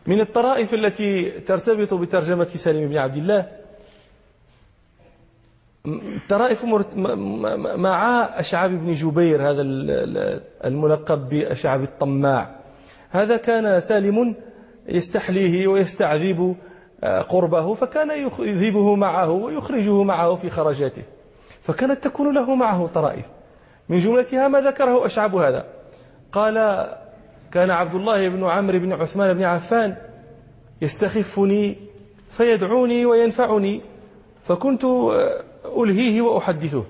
من الطرائف التي ترتبط بترجمة سالم بن عبد الله طرائف مع أشعب بن جبير، هذا الملقب بأشعب الطماع. هذا كان سالم يستحليه ويستعذب قربه، فكان يذهبه معه ويخرجه معه في خرجاته، فكانت تكون له معه طرائف. من جملتها ما ذكره أشعب هذا، قال: كان عبد الله بن عمرو بن عثمان بن عفان يستخفني فيدعوني وينفعني، فكنت ألهيه وأحدثه.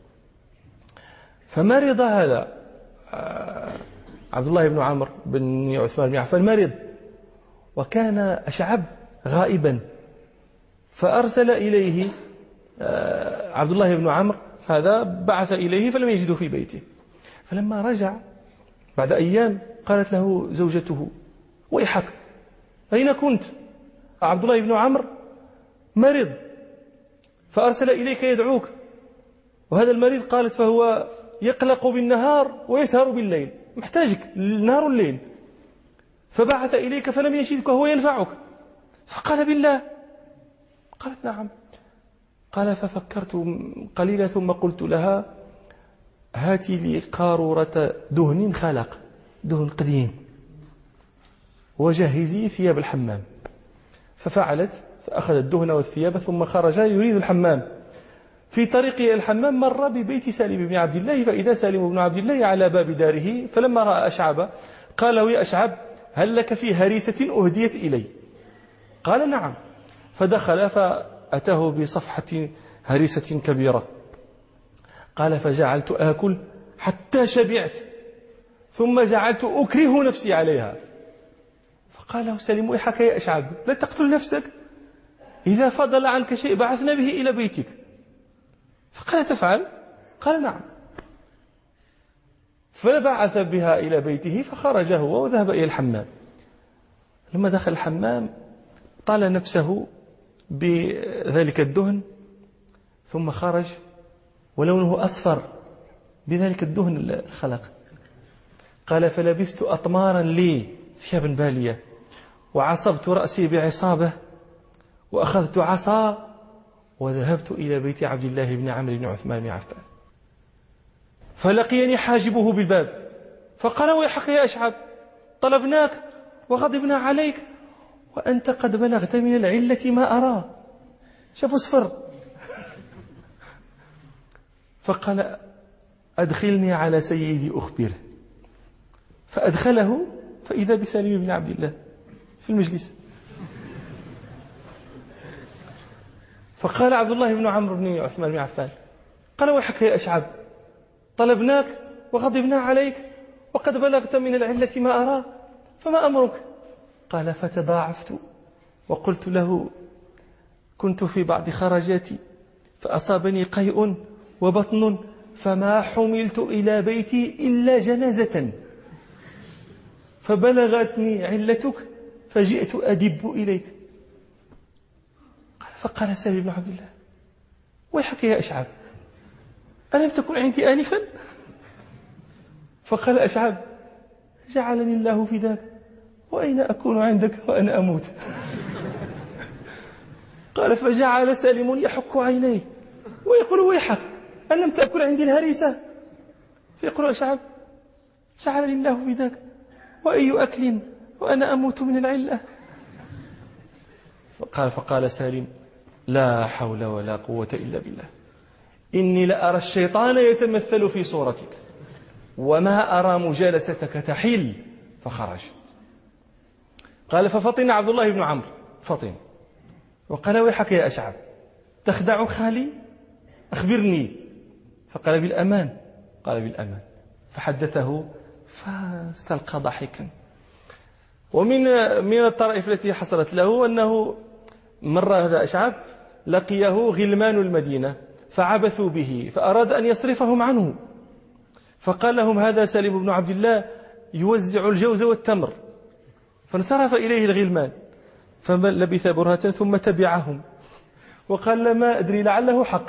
فمرض هذا عبد الله بن عمرو بن عثمان بن عفان، مرض، وكان أشعب غائبا، فأرسل إليه عبد الله بن عمرو هذا، بعث إليه فلم يجده في بيته. فلما رجع بعد أيام قالت له زوجته: ويحك، أين كنت؟ عبد الله بن عمرو مرض فأرسل إليك يدعوك، وهذا المريض قالت فهو يقلق بالنهار ويسهر بالليل، محتاجك النهار والليل، فبعث إليك فلم يجدك وهو ينفعك. فقال: بالله؟ قالت: نعم. قال: ففكرت قليلا ثم قلت لها: هاتي لي قارورة دهن خلق، دهن قديم، وجهزي ثياب الحمام. ففعلت، فأخذ الدهن والثياب ثم خرج يريد الحمام. في طريقه الحمام مر ببيت سالم بن عبد الله، فإذا سالم بن عبد الله على باب داره، فلما رأى أشعب قال له: يا أشعب، هل لك في هريسة أهديت إلي؟ قال: نعم. فدخل فأتاه بصفحة هريسة كبيرة. قال: فجعلت آكل حتى شبعت، ثم جعلت أكره نفسي عليها. فقال له سالم: ويحك يا أشعب، لا تقتل نفسك، إذا فضل عنك شيء بعثنا به إلى بيتك. فقال: تفعل؟ قال: نعم. فبعث بها إلى بيته، فخرج هو وذهب إلى الحمام. لما دخل الحمام طال نفسه بذلك الدهن، ثم خرج ولونه أصفر بذلك الدهن الخلق. قال: فلبست أطمارا لي ثيابا بالية، وعصبت رأسي بعصابة، وأخذت عصا، وذهبت إلى بيت عبد الله بن عمرو بن عثمان بن عفان، فلقيني حاجبه بالباب، فقال: ويحك يا أشعب، طلبناك وغضبنا عليك، وأنت قد بلغت من العلة ما أرى. شاف أصفر. فقال: أدخلني على سيدي أخبره. فأدخله، فإذا بسالم بن عبد الله في المجلس. فقال عبد الله بن عمرو بن عثمان بن عفان: قال: ويحك يا أشعب، طلبناك وغضبنا عليك، وقد بلغت من العلة ما أرى، فما أمرك؟ قال: فتضاعفت وقلت له: كنت في بعض خرجاتي فأصابني قيء وبطن، فما حملت إلى بيتي إلا جنازة، فبلغتني علتك فجئت أدب إليك. فقال سالم بن عبد الله: ويحك يا أشعب، ألم تكن عندي آنفا؟ فقال أشعب: جعلني الله في ذاك، وأين أكون عندك وأنا أموت؟ قال: فجعل سالم يحك عينيه ويقول: ويحك، ألم تأكل عندي الهريسة؟ فيقول أشعب: جعلني الله في ذاك، وأي أكل وأنا أموت من العلة؟ فقال سالم: لا حول ولا قوة إلا بالله، إني لأرى الشيطان يتمثل في صورتك، وما أرى مجالستك تحل. فخرج. قال: ففطن عبد الله بن عمرو، فطن، وقال: ويحك يا أشعب، تخدع خالي؟ أخبرني. فقال: بالأمان. قال: بالأمان. فحدثه فاستلقى ضحكا. ومن الطرائف التي حصلت له أنه مر هذا أشعب لقيه غلمان المدينة فعبثوا به، فأراد أن يصرفهم عنه، فقال لهم: هذا سالم بن عبد الله يوزع الجوز والتمر. فانصرف إليه الغلمان، فلبث برهة ثم تبعهم وقال: ما أدري لعله حق.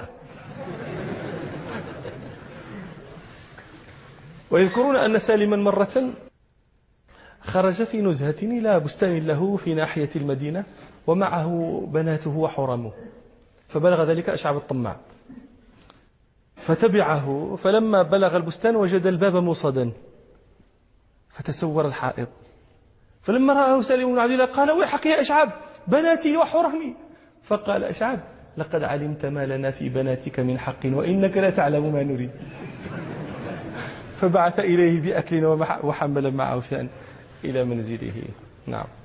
ويذكرون أن سالما مرة خرج في نزهة إلى بستان له في ناحية المدينة ومعه بناته وحرمه، فبلغ ذلك أشعب الطماع فتبعه، فلما بلغ البستان وجد الباب موصدا فتسور الحائط، فلما رآه سالم بن عبد الله قال ويحك يا أشعب بناتي وحرمي، فقال أشعب لقد علمت ما لنا في بناتك من حق وإنك لا تعلم ما نريد. فبعث إليه بأكل وحمل معه شأن إلى منزله. نعم.